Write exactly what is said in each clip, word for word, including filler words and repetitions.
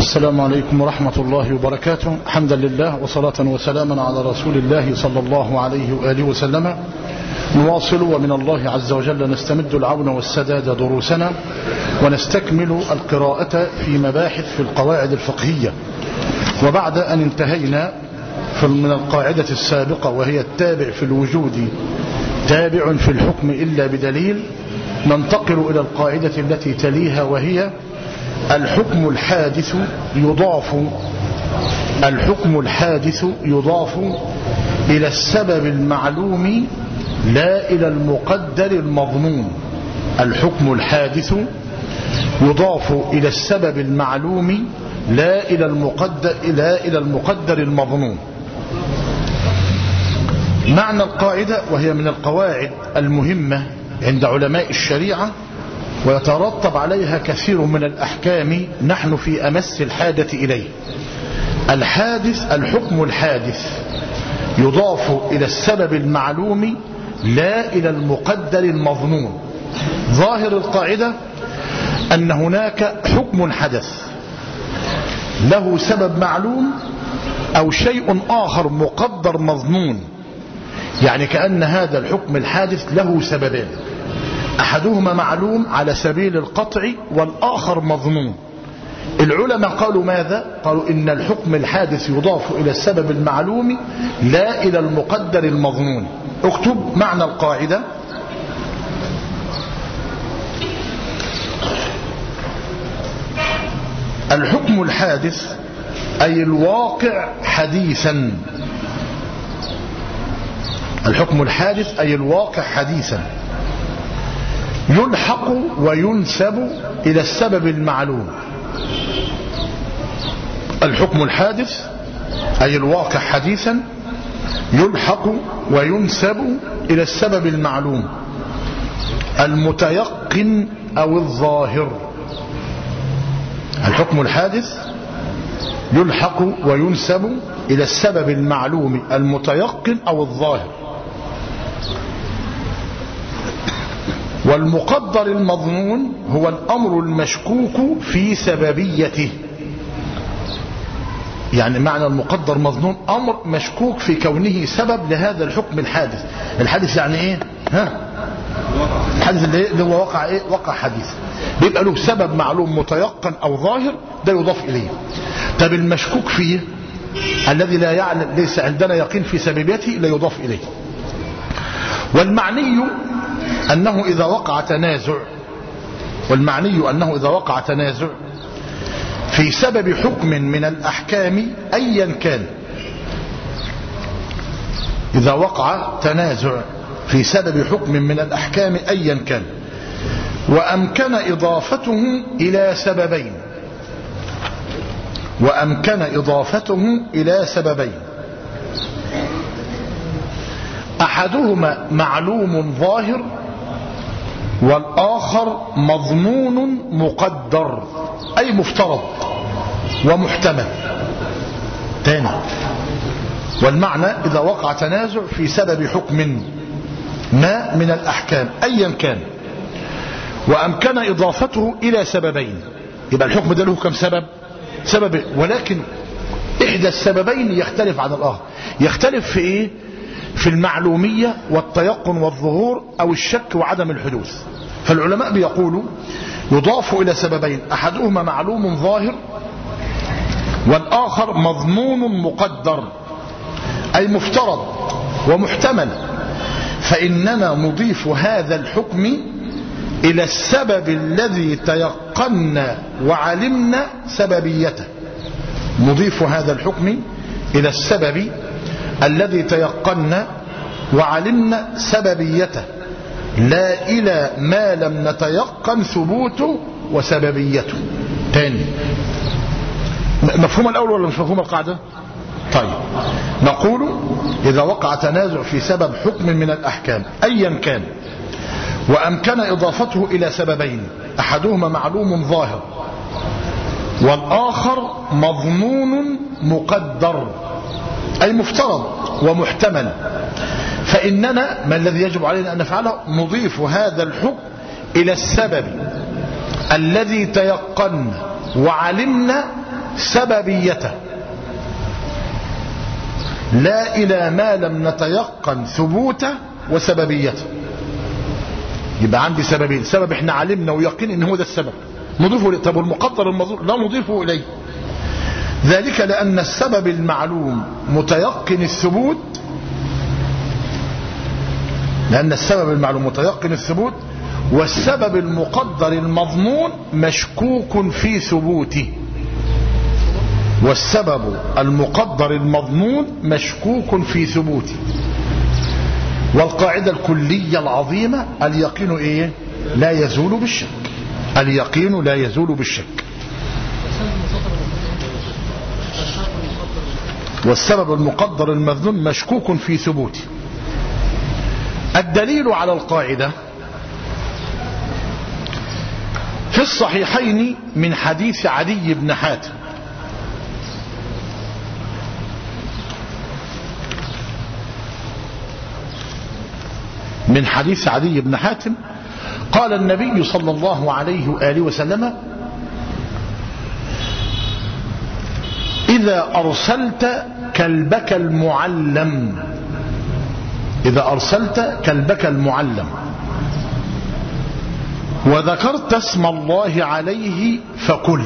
السلام عليكم ورحمة الله وبركاته. حمدا لله وصلاة وسلاما على رسول الله صلى الله عليه وآله وسلم. نواصل ومن الله عز وجل نستمد العون والسداد دروسنا ونستكمل القراءة في مباحث في القواعد الفقهية. وبعد أن انتهينا من القاعدة السابقة وهي التابع في الوجود تابع في الحكم إلا بدليل، ننتقل إلى القاعدة التي تليها وهي الحكم الحادث يضاف الحكم الحادث يضاف إلى السبب المعلوم لا إلى المقدر المظنون. الحكم الحادث يضاف إلى السبب المعلوم لا إلى المقدر لا إلى المقدر المظنون. معنى القاعدة، وهي من القواعد المهمة عند علماء الشريعة ويترتب عليها كثير من الأحكام، نحن في أمس الحاجة إليه. الحادث الحكم الحادث يضاف إلى السبب المعلوم لا إلى المقدر المظنون. ظاهر القاعدة أن هناك حكم حدث له سبب معلوم أو شيء آخر مقدر مظنون، يعني كأن هذا الحكم الحادث له سببين، أحدهما معلوم على سبيل القطع والآخر مظنون. العلماء قالوا ماذا؟ قالوا إن الحكم الحادث يضاف إلى السبب المعلوم لا إلى المقدر المظنون. اكتب معنى القاعدة: الحكم الحادث أي الواقع حديثا. الحكم الحادث أي الواقع حديثا يلحق وينسب إلى السبب المعلوم. الحكم الحادث أي الواقع حديثا يلحق وينسب إلى السبب المعلوم المتيقن أو الظاهر. الحكم الحادث يلحق وينسب إلى السبب المعلوم المتيقن أو الظاهر. والمقدر المظنون هو الأمر المشكوك في سببيته. يعني معنى المقدر مظنون أمر مشكوك في كونه سبب لهذا الحكم الحادث. الحادث يعني إيه؟ ها؟ الحادث اللي هو وقع إيه؟ وقع حديث، بيبقى له سبب معلوم متيقن أو ظاهر، ده يضاف إليه. طب المشكوك فيه الذي لا يعلم، ليس عندنا يقين في سببيته، لا يضاف إليه. والمعني أنه إذا وقع تنازع والمعني أنه إذا وقع تنازع في سبب حكم من الأحكام أيا كان إذا وقع تنازع في سبب حكم من الأحكام أيا كان وأمكن إضافته إلى سببين وأمكن إضافته إلى سببين أحدهما معلوم ظاهر والآخر مظنون مقدر أي مفترض ومحتمل. تاني، والمعنى إذا وقع تنازع في سبب حكم ما من الأحكام أيا كان وأمكن إضافته إلى سببين، يبقى الحكم ده له كم سبب؟ سبب، ولكن إحدى السببين يختلف عن الآخر. يختلف في إيه؟ في المعلومية والتيقن والظهور أو الشك وعدم الحدوث. فالعلماء بيقولوا يضاف إلى سببين، أحدهما معلوم ظاهر والآخر مظنون مقدر أي مفترض ومحتمل. فإننا نضيف هذا الحكم إلى السبب الذي تيقنا وعلمنا سببيته. نضيف هذا الحكم إلى السبب الذي تيقنا وعلمنا سببيته لا إلى ما لم نتيقن ثبوته وسببيته. تاني، مفهوم الأول ولا مش مفهوم القاعدة؟ طيب، نقول إذا وقع تنازع في سبب حكم من الأحكام أيا كان وأمكن إضافته إلى سببين، أحدهما معلوم ظاهر والآخر مظنون مقدر أي مفترض ومحتمل، فإننا ما الذي يجب علينا أن نفعله؟ نضيف هذا الحكم إلى السبب الذي تيقنا وعلمنا سببيته لا إلى ما لم نتيقن ثبوته وسببيته. يبقى عندي سببين، سبب احنا علمنا ويقين ان هو ده السبب نضيفه إليه. طب المقدر المظنون لا نضيفه إليه، ذلك لأن السبب المعلوم متيقن الثبوت، لأن السبب المعلوم متيقن الثبوت، والسبب المقدر المظنون مشكوك في ثبوته. والسبب المقدر المظنون مشكوك في ثبوته. والقاعدة الكلية العظيمة اليقين ايه؟ لا يزول بالشك. اليقين لا يزول بالشك. والسبب المقدر المظنون مشكوك في ثبوته. الدليل على القاعدة في الصحيحين من حديث عدي بن حاتم من حديث عدي بن حاتم قال النبي صلى الله عليه وآله وسلم: إذا أرسلت كلبك المعلم إذا أرسلت كلبك المعلم وذكرت اسم الله عليه فكل.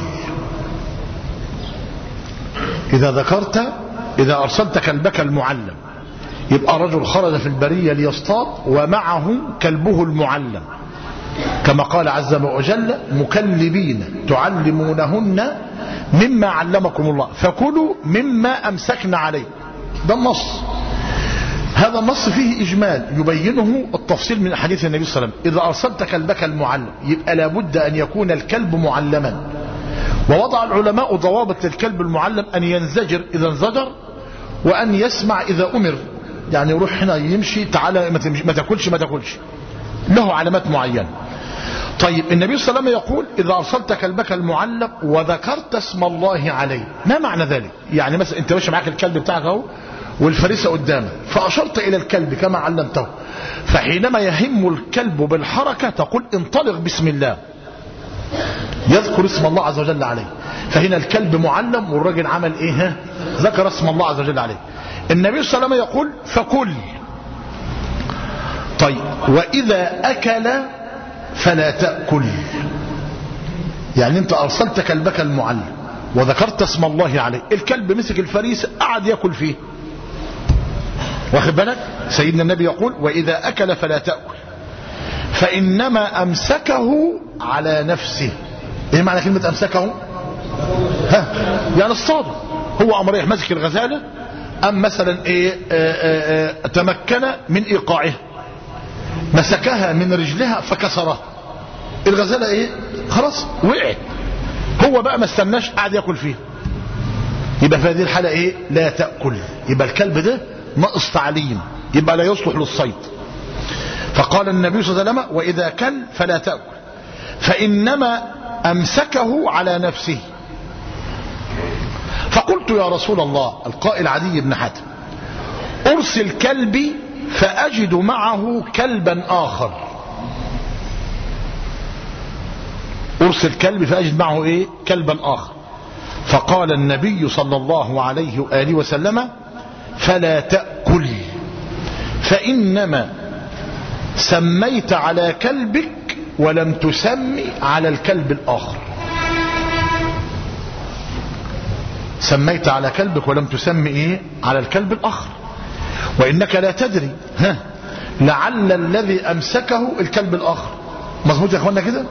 إذا ذكرت إذا أرسلت كلبك المعلم، يبقى رجل خرج في البرية ليصطاد ومعه كلبه المعلم، كما قال عز وجل: مكلبين تعلمونهن مما علمكم الله فكلوا مما أمسكن عليكم. ده النص. هذا النص فيه إجمال يبينه التفصيل من حديث النبي صلى الله عليه وسلم: إذا أرسلت كلبك المعلم، يبقى لابد أن يكون الكلب معلما. ووضع العلماء ضوابط للكلب المعلم: أن ينزجر إذا انزجر، وأن يسمع إذا أمر. يعني يروح هنا يمشي، تعالى ما تاكلش ما تاكلش، له علامات معينة. طيب النبي صلى الله عليه وسلم يقول: إذا أرسلت كلبك المعلم وذكرت اسم الله عليه. ما معنى ذلك؟ يعني مثلا أنت ماشي معاك الكلب بتاعك اهو والفريسة قدامك، فأشرت إلى الكلب كما علمته، فحينما يهم الكلب بالحركة تقول: انطلق بسم الله، يذكر اسم الله عز وجل عليه. فهنا الكلب معلم والراجل عمل ايه؟ ذكر اسم الله عز وجل عليه. النبي صلى الله عليه وسلم يقول: فكل. طيب وإذا أكل فلا تأكل. يعني انت أرسلت كلبك المعلم وذكرت اسم الله عليه، الكلب مسك الفريسة قعد يأكل فيه، واخد بالك؟ سيدنا النبي يقول: وإذا أكل فلا تأكل فإنما أمسكه على نفسه. ايه معنى كلمة أمسكه؟ ها يعني اصطاده، هو أمر ماسك الغزالة، أم مثلا ايه آآ آآ تمكن من إيقاعها، مسكها من رجلها فكسرها، الغزالة ايه خلاص وقعت، هو بقى ما استناش قاعد يأكل فيها. يبقى في هذه الحالة ايه؟ لا تأكل. يبقى الكلب ده ناقص تعليم، يبقى لا يصلح للصيد. فقال النبي صلى الله عليه وسلم: وإذا كل فلا تأكل فإنما أمسكه على نفسه. فقلت: يا رسول الله، القائل عدي بن حاتم: أرسل كلبي فأجد معه كلبا آخر. أرسل كلبي فأجد معه إيه؟ كلبا آخر. فقال النبي صلى الله عليه وآله وسلم: فلا تأكل فإنما سميت على كلبك ولم تسمي على الكلب الآخر. سميت على كلبك ولم تسمي إيه؟ على الكلب الآخر. وإنك لا تدري ها لعل الذي أمسكه الكلب الآخر. مظبوط يا أخوانا كده؟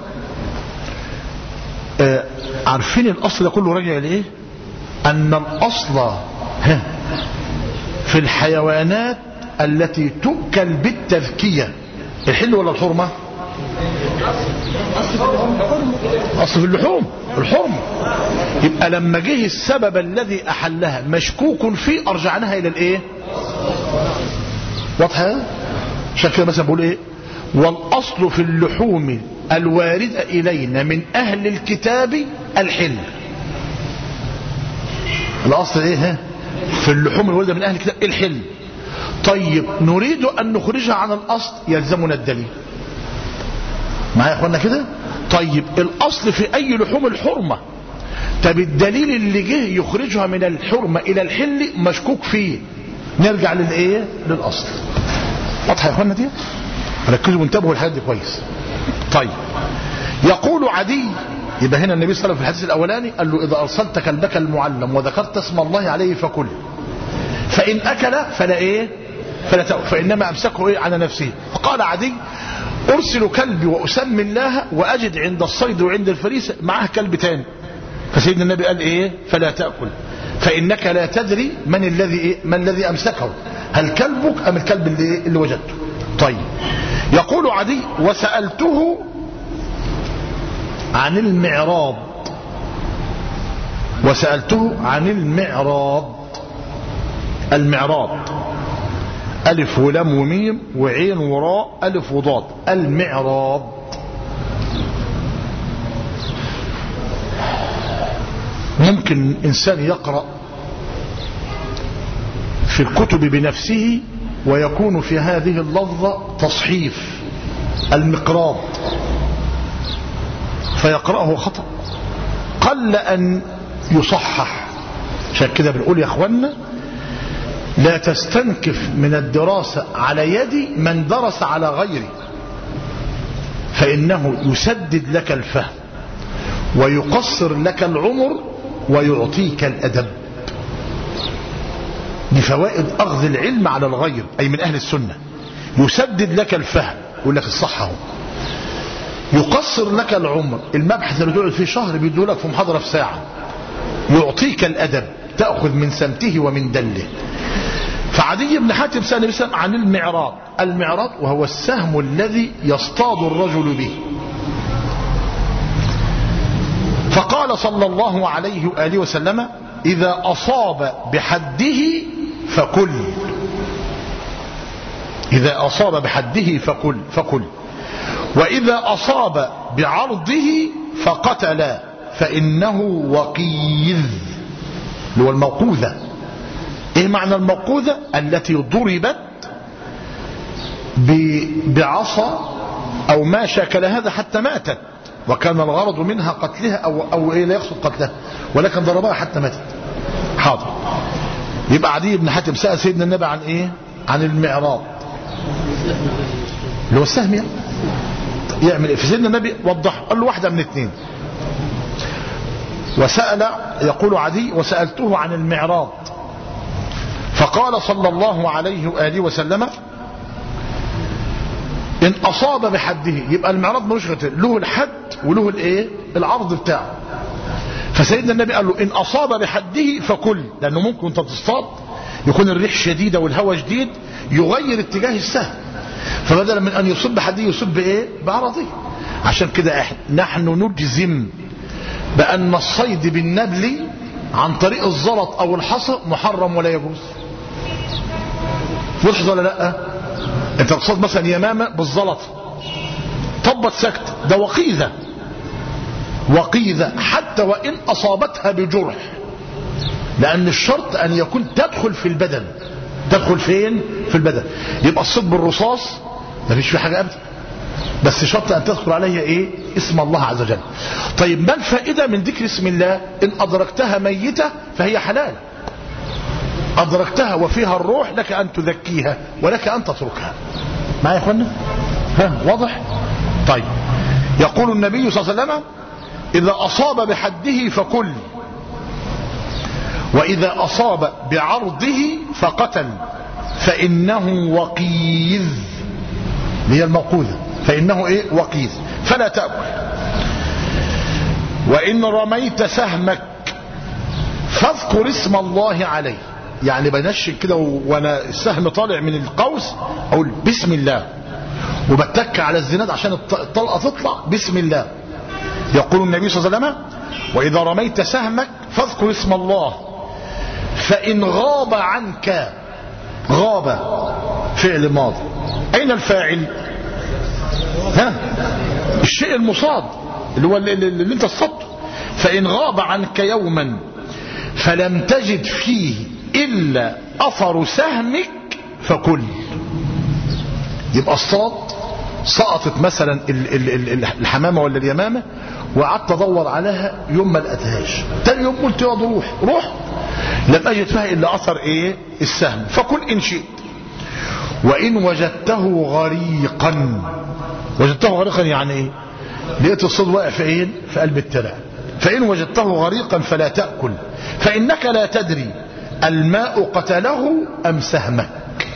آه عارفين الأصل ده كله راجع لإيه؟ أن الأصل ها في الحيوانات التي تؤكل بالتذكية الحل ولا الحرمة؟ أصل في اللحوم الحرمة. يبقى لما جه السبب الذي أحلها مشكوك فيه أرجعناها إلى الإيه؟ واضحة؟ عشان كده مثلا بقول إيه؟ والأصل في اللحوم الواردة إلينا من أهل الكتاب الحل. الأصل إيه؟ في اللحوم الواردة من أهل الكتاب الحل. طيب نريد أن نخرجها عن الأصل يلزمنا الدليل. معايا يا اخوانا كده؟ طيب الأصل في أي لحوم الحرمة، طب الدليل اللي جه يخرجها من الحرمة الى الحل مشكوك فيه، نرجع للايه؟ للاصل. واضحه يا اخوانا دي؟ ركزوا وانتبهوا الحاجات دي كويس. طيب يقول عدي، يبقى هنا النبي صلى الله عليه وسلم في الحديث الاولاني قال له اذا ارسلت كلبك المعلم وذكرت اسم الله عليه فكل، فان اكل فلا ايه؟ فلا تأكل، فانما امسكه ايه؟ على نفسه. فقال عدي ارسل كلبي واسمي الله واجد عند الصيد وعند الفريسه معاه كلب تاني، فسيدنا النبي قال ايه؟ فلا تأكل فانك لا تدري من الذي ايه؟ من الذي امسكه، هل كلبك ام الكلب اللي, اللي وجدته. طيب يقول عدي وسألته عن المعراض، وسألته عن المعراض. المعراض ألف ولام وميم وعين وراء ألف وضاد، المعراض. ممكن إنسان يقرأ في الكتب بنفسه ويكون في هذه اللفظة تصحيف، المقراض، فيقرأه خطأ، قل أن يصحح. عشان كده بنقول يا اخوانا لا تستنكف من الدراسة على يد من درس على غيره، فإنه يسدد لك الفهم ويقصر لك العمر ويعطيك الأدب. بفوائد أخذ العلم على الغير، أي من أهل السنة. يسدد لك الفهم، يقول لك الصحة، يقصر لك العمر، المبحث اللي تقعد فيه شهر بيديه لك في محاضرة في ساعة. يعطيك الأدب، تأخذ من سمته ومن دله. فعدي بن حاتم سأل النبي صلى الله عليه وسلم عن المعراض. المعراض وهو السهم الذي يصطاد الرجل به. فقال صلى الله عليه وآله وسلم إذا أصاب بحده فكل، إذا أصاب بحده فكل فكل وإذا أصاب بعرضه فقتل فإنه وقيذ، اللي هو الموقوذة. إيه معنى الموقوذة؟ التي ضربت بعصا أو ما شاكل هذا حتى ماتت، وكان الغرض منها قتلها أو, أو إيه لا يقصد قتلها، ولكن ضربها حتى ماتت. حاضر. يبقى عدي بن حاتم سأل سيدنا النبي عن إيه؟ عن المعراض، اللي هو السهم يعني. يعمل إيه؟ فسيدنا النبي وضح، قال له واحدة من اثنين. وسأل، يقول عدي وسألته عن المعراض فقال صلى الله عليه وآله وسلم إن أصاب بحده، يبقى المعراض ملوش غير له الحد وله الايه؟ العرض بتاعه. فسيدنا النبي قال له إن أصاب بحده فكل، لأنه ممكن أنت تصطاد يكون الريح شديدة والهواء شديد يغير اتجاه السهم، فبدلا من أن يصب بحده يصب بإيه؟ بعرضه. عشان كده احنا نحن نجزم بأن الصيد بالنبل عن طريق الزلط أو الحصى محرم ولا يجوز. وضحت ولا لا؟ انت تصطاد مثلا يمامة بالزلط طبت سكت، ده وقيذة، وقيذة حتى وإن أصابتها بجرح، لأن الشرط أن يكون تدخل في البدن. تدخل فين؟ في البدن. يبقى الصيد بالرصاص ما فيش فيه حاجة أبدا، بس شرط أن تذكر عليها إيه؟ اسم الله عز وجل. طيب ما الفائدة من ذكر اسم الله؟ إن أدركتها ميتة فهي حلال، أدركتها وفيها الروح لك أن تذكيها ولك أن تتركها. معايا يا أخوانا؟ ها واضح؟ طيب يقول النبي صلى الله عليه وسلم إذا أصاب بحده فكل، وإذا أصاب بعرضه فقتل فإنه وقيذ، هي الموقوذة، فإنه إيه؟ وقيذ، فلا تأكل. وإن رميت سهمك فاذكر اسم الله عليه، يعني بنشن كده وانا السهم طالع من القوس اقول بسم الله، وبتك على الزناد عشان الطلقه تطلع بسم الله. يقول النبي صلى الله عليه وسلم واذا رميت سهمك فاذكر اسم الله، فان غاب عنك، غاب فعل ماضي، اين الفاعل؟ ها الشيء المصاد اللي هو اللي, اللي انت صدته. فان غاب عنك يوما فلم تجد فيه إلا أثر سهمك فكل. يبقى الصاد سقطت مثلا الحمامة ولا اليمامة وقعدت ادور عليها يوم ما لقيتهاش. تاني يوم قلت يا روح روح لم اجد فيها الا اثر ايه السهم. فكل ان شئت وان وجدته غريقا. وجدته غريقا يعني ايه؟ لقيت الصيد واقع في ايه؟ في قلب الترع. فان وجدته غريقا فلا تأكل فانك لا تدري الماء قتله ام سهمك.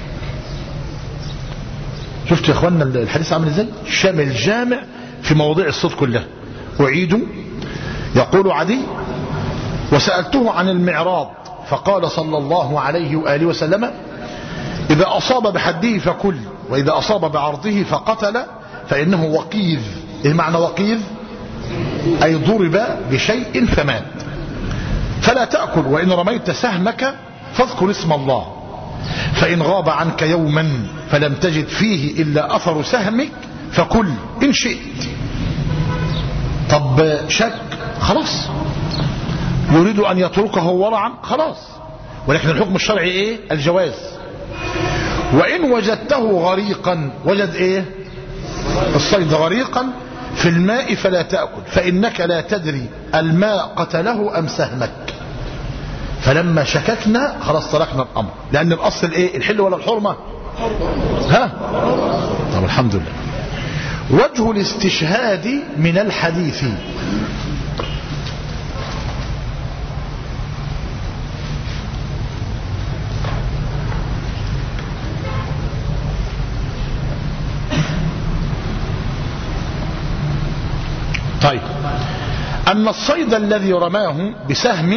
شفت يا اخوانا الحديث عامل ازاي؟ شامل جامع في مواضيع الصيد كلها. اعيد. يقول عدي وسألته عن المعراض فقال صلى الله عليه وآله وسلم إذا أصاب بحده فكل وإذا أصاب بعرضه فقتل فإنه وقيذ. إيه معنى وقيذ؟ أي ضرب بشيء فمات. فلا تأكل وإن رميت سهمك فاذكر اسم الله فإن غاب عنك يوما فلم تجد فيه إلا أثر سهمك فكل إن شئت. طب شك خلاص يريد أن يتركه ورعا خلاص، ولكن الحكم الشرعي إيه؟ الجواز. وإن وجدته غريقا وجد إيه؟ الصيد غريقا في الماء فلا تأكل فإنك لا تدري الماء قتله أم سهمك. فلما شككنا خلاص تركنا الأمر، لأن الأصل إيه؟ الحل ولا الحرمة؟ ها؟ طب الحمد لله. وجه الاستشهاد من الحديث. طيب أن الصيد الذي رماه بسهم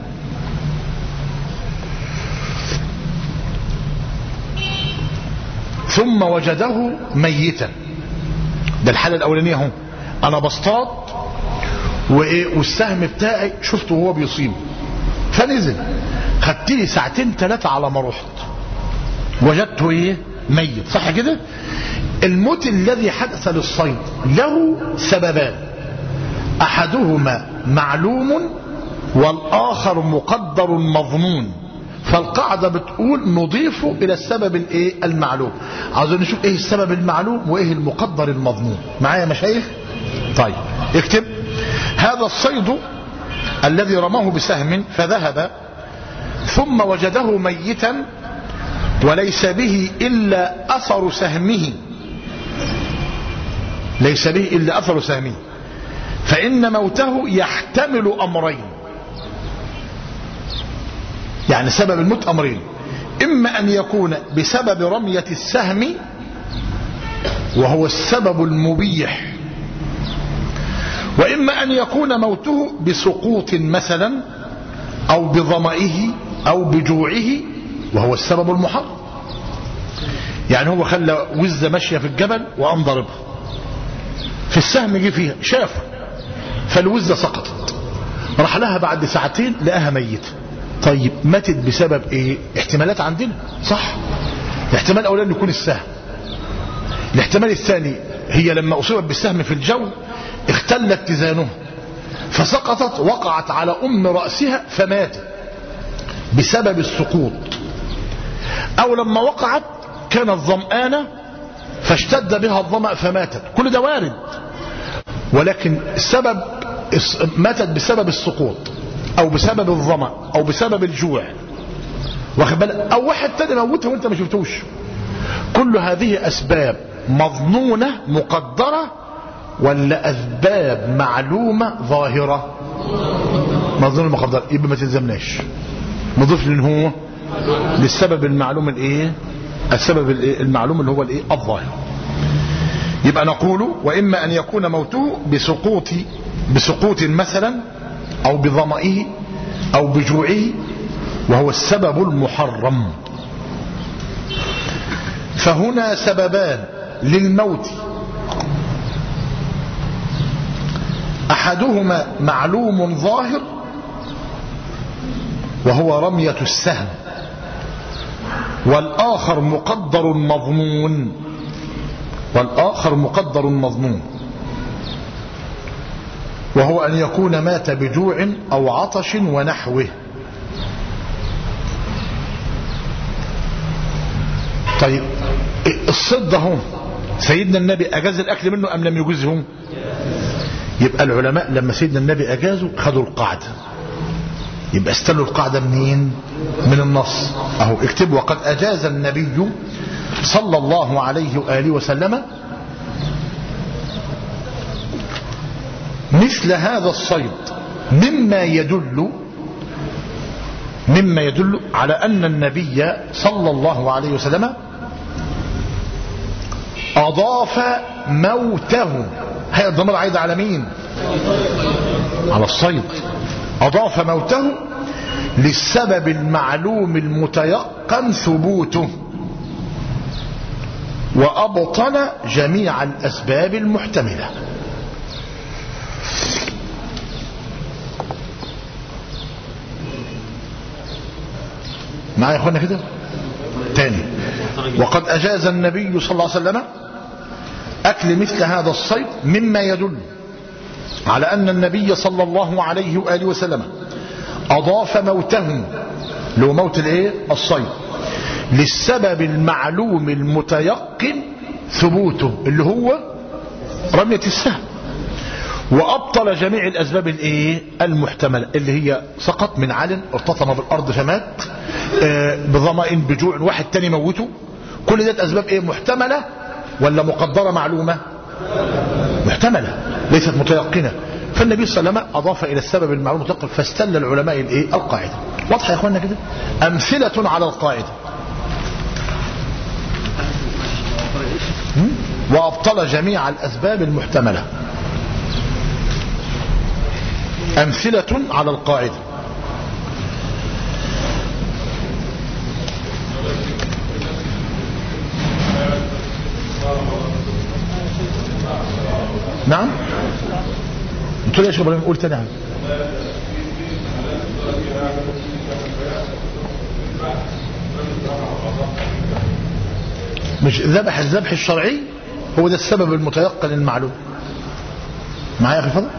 ثم وجده ميتا، ده الحالة الأولانية اهو. أنا بصطاد والسهم بتاعي شفته وهو بيصيب فنزل، خدت لي ساعتين ثلاثة على ما رحت وجدته ايه؟ ميت. صح كده؟ الموت الذي حدث للصيد له سببان، أحدهما معلوم والآخر مقدر مظنون. فالقاعدة بتقول نضيف إلى السبب الايه؟ المعلوم. عاوزين نشوف ايه السبب المعلوم وايه المقدر المظنون. معايا مشايخ؟ طيب اكتب. هذا الصيد الذي رماه بسهم فذهب ثم وجده ميتا وليس به إلا أثر سهمه، ليس به إلا أثر سهمه، فإن موته يحتمل أمرين. يعني سبب الموت أمرين، إما أن يكون بسبب رمية السهم وهو السبب المبيح، وإما أن يكون موته بسقوط مثلا أو بظمئه أو بجوعه وهو السبب المحرم. يعني هو خلى وزة ماشية في الجبل وقام ضربها، في السهم جه فيها شافه فالوزة سقطت، راح لها بعد ساعتين لقاها ميتة. طيب ماتت بسبب ايه؟ احتمالات عندنا صح. الاحتمال الاولاني يكون السهم، الاحتمال الثاني هي لما اصيبت بالسهم في الجو اختل اتزانها فسقطت وقعت على ام رأسها فماتت بسبب السقوط، او لما وقعت كانت ظمآنة فاشتد بها الظمأ فماتت. كل ده وارد، ولكن السبب ماتت بسبب السقوط او بسبب الظمأ او بسبب الجوع، واخد بالك؟ او واحد تاني موتها وانت ما شفتوش. كل هذه اسباب مظنونة مقدرة ولا اسباب معلومة ظاهرة؟ مظنونة مقدرة، يبقى ما تلزمناش نضيف لان هو للسبب المعلوم الايه؟ السبب المعلوم اللي هو الايه؟ الظاهر. يبقى نقول واما ان يكون موته بسقوط بسقوط مثلا او بظمئه او بجوعه وهو السبب المحرم. فهنا سببان للموت، احدهما معلوم ظاهر وهو رمية السهم، والآخر مقدر مظنون والآخر مقدر مظنون وهو أن يكون مات بجوع أو عطش ونحوه. طيب الصيد ده سيدنا النبي أجاز الأكل منه أم لم يجزه؟ يبقى العلماء لما سيدنا النبي أجازوا خدوا القاعدة، يبقى استلوا القاعدة منين؟ من النص اهو. اكتب: وقد أجاز النبي صلى الله عليه وآله وسلم مثل هذا الصيد مما يدل مما يدل على أن النبي صلى الله عليه وسلم أضاف موته. هي الضمير عايد على مين؟ على الصيد. أضاف موته للسبب المعلوم المتيقن ثبوته، وأبطل جميع الأسباب المحتملة. معايا يا اخوانا كده تاني؟ وقد أجاز النبي صلى الله عليه وسلم أكل مثل هذا الصيد مما يدل على أن النبي صلى الله عليه وآله وسلم أضاف موته، لو موت الايه؟ الصيد، للسبب المعلوم المتيقن ثبوته اللي هو رمية السهم، وأبطل جميع الأسباب الايه؟ المحتملة، اللي هي سقط من عال، ارتطم بالأرض فمات، آه بظمأ بجوع، واحد تاني موته. كل ده أسباب ايه؟ محتملة ولا مقدرة معلومة؟ محتملة ليست متيقنة. فالنبي صلى الله عليه وسلم أضاف إلى السبب المعلوم المتيقن، فاستل العلماء الايه؟ القاعدة. واضحة يا اخوانا كده؟ أمثلة على القاعدة: وأبطل جميع الأسباب المحتملة. أمثلة على القاعدة: نعم. قلت له يا شيخ ابراهيم قول تاني. مش ذبح الذبح الشرعي هو ده السبب المتيقن المعلوم. معايا يا اخي فضل؟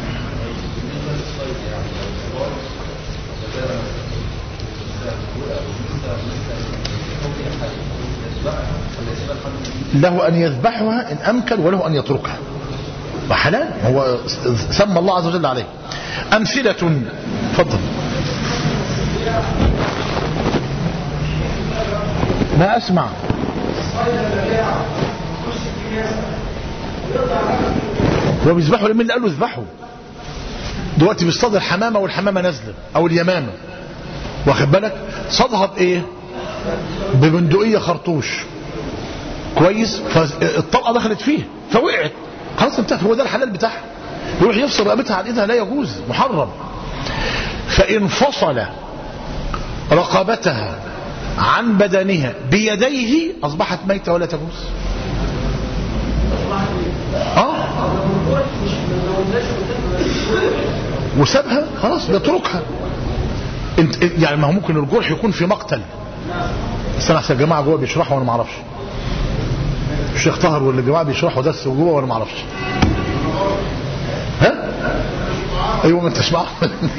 له أن يذبحها إن أمكن، وله أن يتركها، وحلال، هو سمى الله عز وجل عليه. أمثلة. فضل. ما أسمع. هو بيذبحوا لمين اللي قال له يذبحوا؟ دلوقتي بيصطاد الحمامة والحمامة نازلة أو اليمامة، واخد بالك؟ صادها بإيه؟ ببندقية خرطوش، كويس؟ فالطلقة دخلت فيه فوقعت، خلاص انتهت. هو ده الحلال بتاعها، يروح يفصل رقبتها عن ايدها، لا يجوز، محرم. فإن فصل رقبتها عن بدنها بيديه أصبحت ميتة ولا تجوز. اه وسابها خلاص، بيتركها. انت يعني ما هو ممكن الجرح يكون في مقتل. بس انا احسن الجماعه جوه بيشرحوا وانا ما اعرفش. الشيخ طاهر ولا الجماعه بيشرحوا درس جوه وانا ما اعرفش. ها؟ ايوه ما انتش معاهم.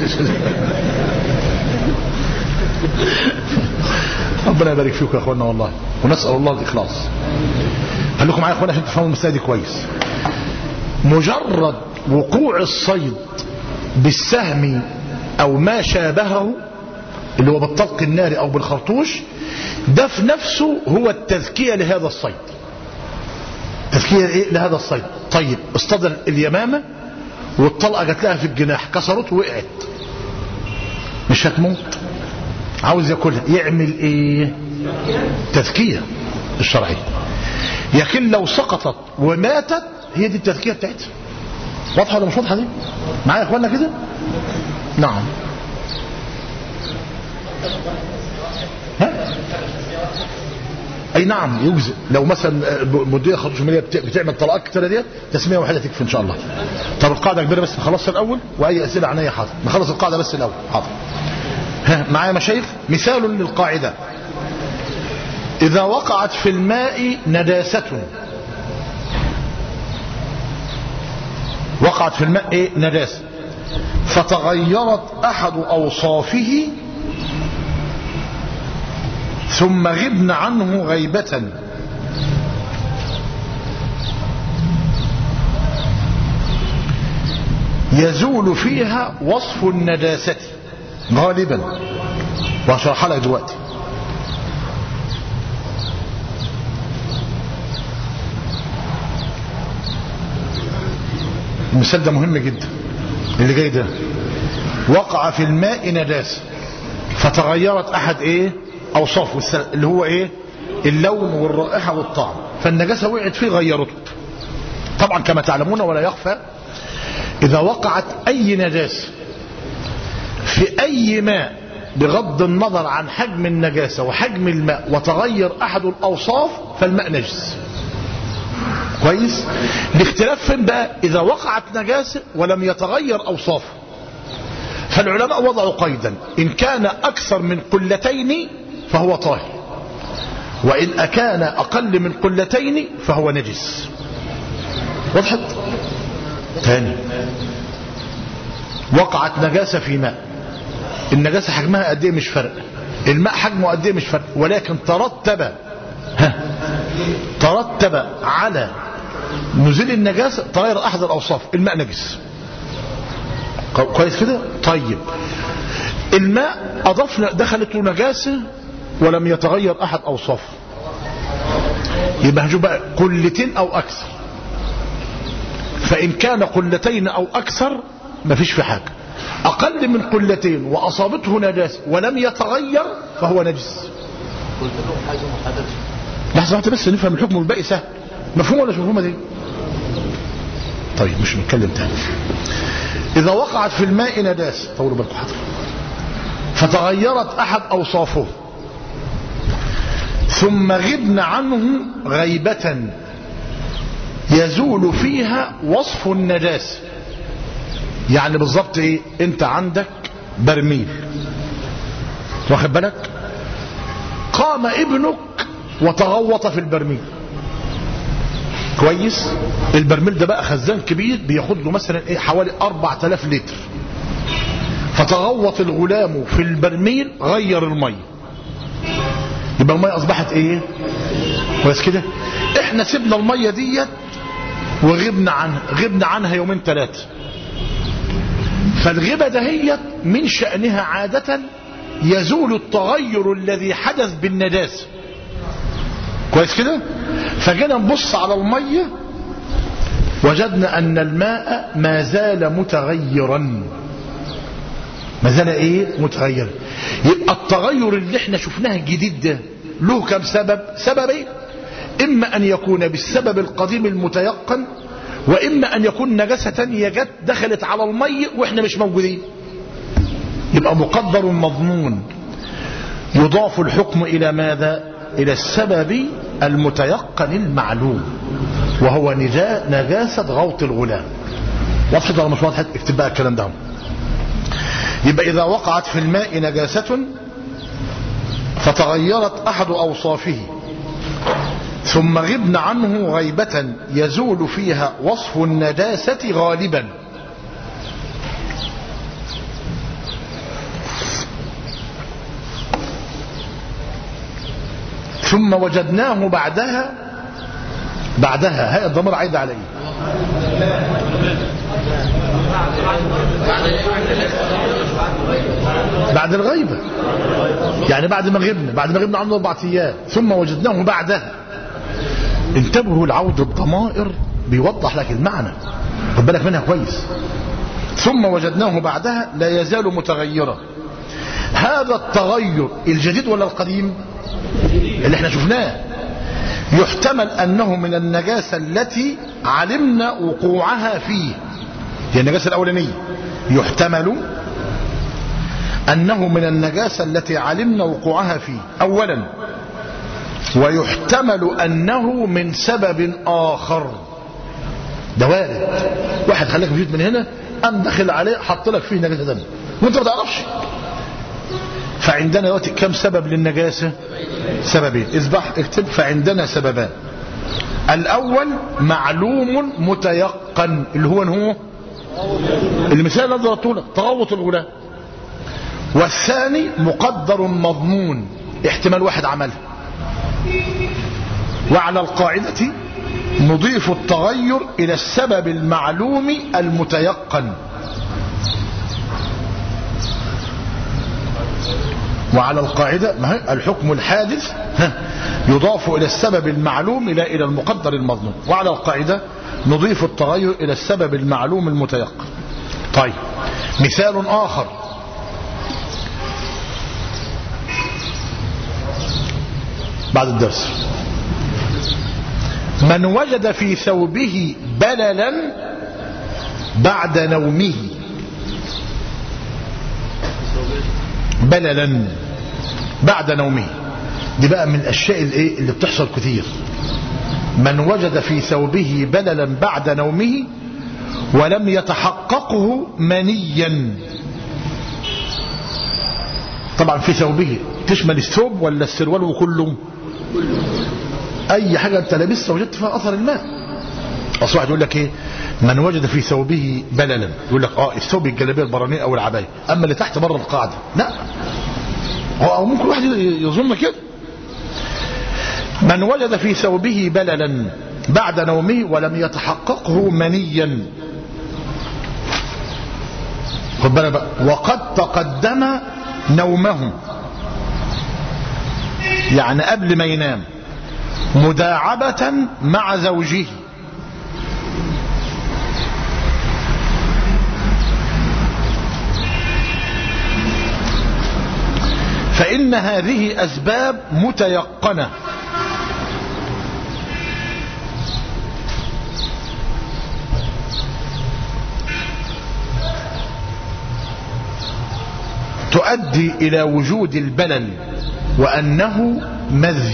ربنا يبارك فيكم يا اخوانا والله، ونسال الله الاخلاص. خليكم معايا يا اخوانا عشان تفهموا المسائل دي كويس. مجرد وقوع الصيد بالسهم او ما شابهه اللي هو بالطلق الناري او بالخرطوش، ده في نفسه هو التذكية لهذا الصيد. تذكية ايه لهذا الصيد؟ طيب اصطاد اليمامة والطلقة جات لها في الجناح، كسرته وقعت، مش هتموت، عاوز ياكلها، يعمل ايه؟ تذكية الشرعية. لكن لو سقطت وماتت، هي دي التذكية بتاعتها. واضحة ولا مش واضحة دي؟ معايا يا اخوانا كده؟ نعم. ها؟ اي نعم يجزئ. لو مثلا مدية خرطوش مالية بتعمل طلقات كتيرة ديت، تسمية واحدة تكفي ان شاء الله. طب القاعدة كبيرة بس نخلصها الاول، واي اسئلة عنيا حاضر. نخلص القاعدة بس الاول حاضر. ها معايا مشايخ؟ مثال للقاعدة: اذا وقعت في الماء نداسة، وقعت في الماء ايه؟ نداسة، فتغيرت احد اوصافه ثم غبن عنه غيبة، يزول فيها وصف النجاسة غالبا، وهشرحها لك دلوقتي. المثال ده مهم جدا اللي جاي ده. وقع في الماء نجاسة فتغيرت احد ايه اوصافه اللي هو ايه اللون والرائحة والطعم، فالنجاسة وقعت فيه غيرته. طبعا كما تعلمون ولا يخفى، اذا وقعت اي نجاسة في اي ماء بغض النظر عن حجم النجاسة وحجم الماء وتغير احد الاوصاف فالماء نجس. كويس؟ الاختلاف فين بقى؟ اذا وقعت نجاسة ولم يتغير اوصافه، فالعلماء وضعوا قيدا: ان كان اكثر من قلتين فهو طاهر، وان كان اقل من قلتين فهو نجس. وضحت؟ تاني، وقعت نجاسة في ماء، النجاسة حجمها قد ايه مش فرق، الماء حجمه قد ايه مش فرق، ولكن ترتب ها ترتب على نزول النجاسة تغير احد الاوصاف، الماء نجس. كويس كده؟ طيب الماء اضفنا دخلت له نجاسة ولم يتغير احد اوصافه، يبقى هنشوف بقى قلتين او اكثر. فان كان قلتين او اكثر مفيش في حاجة، اقل من قلتين واصابته نجاسة ولم يتغير فهو نجس. لحظة واحدة بس نفهم الحكم والباقي سهل. مفهوم ولا مش مفهومة دي؟ طيب مش نتكلم تاني. اذا وقعت في الماء نجاسة، طولوا بالكم حضر، فتغيرت احد اوصافه ثم غبنا عنه غيبة يزول فيها وصف النجاسة. يعني بالضبط ايه؟ انت عندك برميل، واخد بالك؟ قام ابنك وتغوط في البرميل. كويس؟ البرميل ده بقى خزان كبير بياخد له مثلا ايه حوالي أربعة آلاف لتر، فتغوط الغلام في البرميل غير المية، يبقى المية اصبحت ايه؟ كويس كده؟ احنا سيبنا المية ديت وغبنا عنها، غبنا عنها يومين ثلاثة. فالغيبة دهيت من شأنها عادة يزول التغير الذي حدث بالنجاسة. كويس كده؟ فجينا نبص على المية وجدنا ان الماء ما زال متغيرا. ما زال ايه؟ متغيرا. يبقى التغير اللي احنا شفناه الجديد ده له كم سبب؟ سببين: اما ان يكون بالسبب القديم المتيقن، واما ان يكون نجاسة تانية جت دخلت على المية واحنا مش موجودين. يبقى مقدر مظنون يضاف الحكم الى ماذا؟ الى السبب المتيقن المعلوم، وهو نجاسة غوط الغلام. وضحت ولا مش وضحت؟ اكتب بقى الكلام ده. يبقى اذا وقعت في الماء نجاسة فتغيرت احد اوصافه ثم غبن عنه غيبة يزول فيها وصف النجاسة غالبا. ثم وجدناه بعدها، بعدها هاي الضمير عايد على ايه؟ بعد الغيبة، يعني بعد ما غبنا، بعد ما غبنا عنه اربع ايام. ثم وجدناه بعدها. انتبهوا لعود الضمائر بيوضح لك المعنى، خد بالك منها كويس. ثم وجدناه بعدها لا يزال متغيرا. هذا التغير الجديد ولا القديم اللي احنا شفناه؟ يحتمل انه من النجاسة التي علمنا وقوعها فيه، هي النجاسة الاولانية. يحتمل انه من النجاسة التي علمنا وقوعها فيه اولا، ويحتمل انه من سبب اخر. ده وارد، واحد خلاك مشيت من هنا قام داخل عليه حط لك فيه نجاسة ثانيه وانت ما تعرفش. فعندنا دلوقتي كم سبب للنجاسة؟ سببين. اصبح اكتب: فعندنا سببان. الاول معلوم متيقن، اللي هو هو المثال اللي ضربته لك تغوط الغلام. والثاني مقدر مضمون، احتمال واحد عملها. وعلى القاعدة نضيف التغير الى السبب المعلوم المتيقن. وعلى القاعدة ما هي الحكم الحادث يضاف إلى السبب المعلوم لا إلى المقدر المظنون، وعلى القاعدة نضيف التغير إلى السبب المعلوم المتيقن. طيب مثال آخر، بعد الدرس: من وجد في ثوبه بللا بعد نومه. بللا بعد نومه دي بقى من الأشياء اللي, اللي بتحصل كثير. من وجد في ثوبه بللا بعد نومه ولم يتحققه منيا. طبعا في ثوبه تشمل الثوب ولا السروال وكله؟ اي حاجة انت لابسها وجدت فيها اثر الماء. اصل واحد يقول لك ايه؟ من وجد في ثوبه بللا، يقول لك اه الثوب الجلابيه البرانيه او العبايه، اما اللي تحت بره القاعده لا. او ممكن واحد يظن كده. من وجد في ثوبه بللا بعد نومه ولم يتحققه منيا، خد بالك بقى، وقد تقدم نومه، يعني قبل ما ينام، مداعبة مع زوجه، فإن هذه أسباب متيقنة تؤدي إلى وجود البلل وأنه مذي.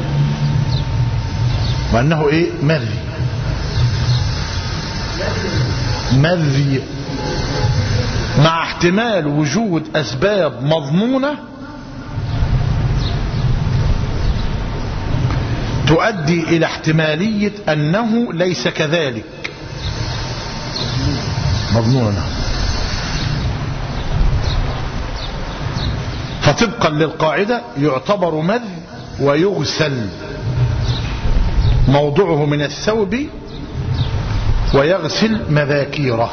وأنه إيه؟ مذي. مذي مع احتمال وجود أسباب مضمونة تؤدي إلى احتمالية أنه ليس كذلك. مضمونة. فطبقا للقاعدة يعتبر مذي ويغسل موضعه من الثوب ويغسل مذاكيره.